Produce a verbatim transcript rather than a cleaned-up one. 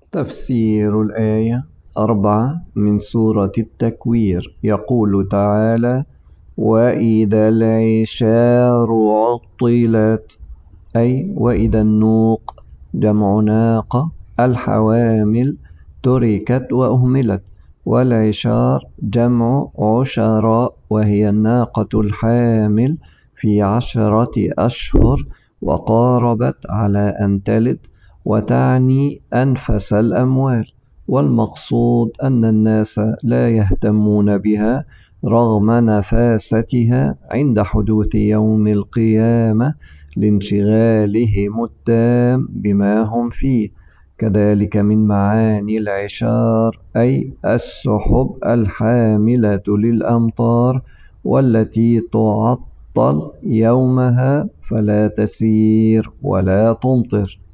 تفسير الآية أربعة من سورة التكوير. يقول تعالى: وإذا العشار عطلت، أي وإذا النوق جمع ناقة الحوامل تركت وأهملت، والعشار جمع عشراء وهي الناقة الحامل في عشرة أشهر وقاربت على أن تلد، وتعني أنفس الأموال. والمقصود أن الناس لا يهتمون بها رغم نفاستها عند حدوث يوم القيامة لانشغالهم التام بما هم فيه. كذلك من معاني العشار أي السحب الحاملة للأمطار، والتي تعطل يومها فلا تسير ولا تمطر.